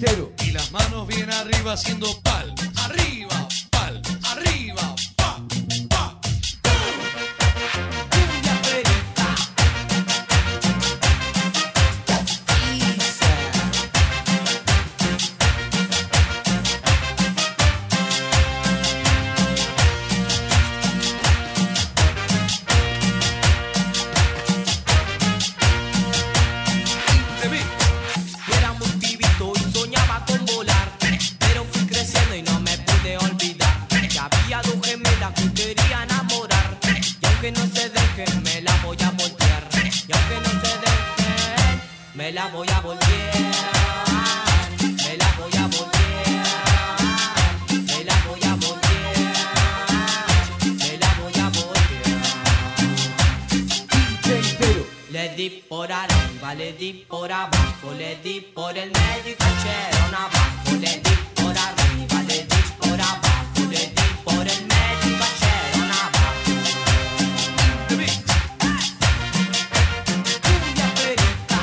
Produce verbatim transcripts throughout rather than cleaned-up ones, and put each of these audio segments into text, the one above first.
entero. Y las manos bien arriba haciendo pal. Arriba, pal, arriba, pa, pa. Cumbia perita. Te vi. Era muy pibito y soñaba con volar, pero fui creciendo y no me pude olvidar que había dos gemelas que quería enamorar. Y aunque no se dejen, me la voy a voltear. Y aunque no se dejen, me la voy a voltear. Me la voy a voltear. Me la voy a voltear. Me la voy a voltear. D J entero. Le di por arriba, le di por abajo, le di por el medio y cayeron abajo. Le di por arriba, le di por abajo, le di por el medio y cayeron abajo. Te vi. Cumbia perita.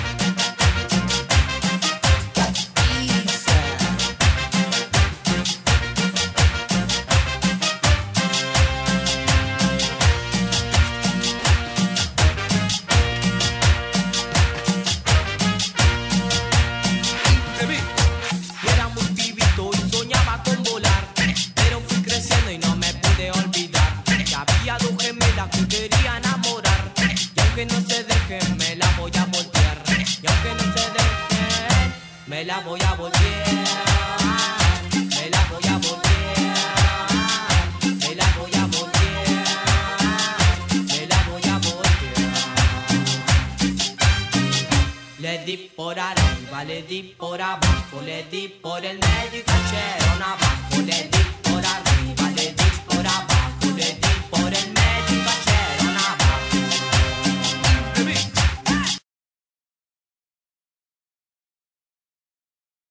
Te vi. Era muy pibito y soñaba con volar, pero fui creciendo y no me pude olvidar que había dos gemelas que quería enamorar. Y aunque no se dejen, me la voy a voltear. Y aunque no se dejen, me la voy a voltear. Me la voy a voltear. Me la voy a voltear. Me la voy a voltear. Le di por arriba, le di por abajo, le di por el medio y cayeron abajo. Le di por arriba.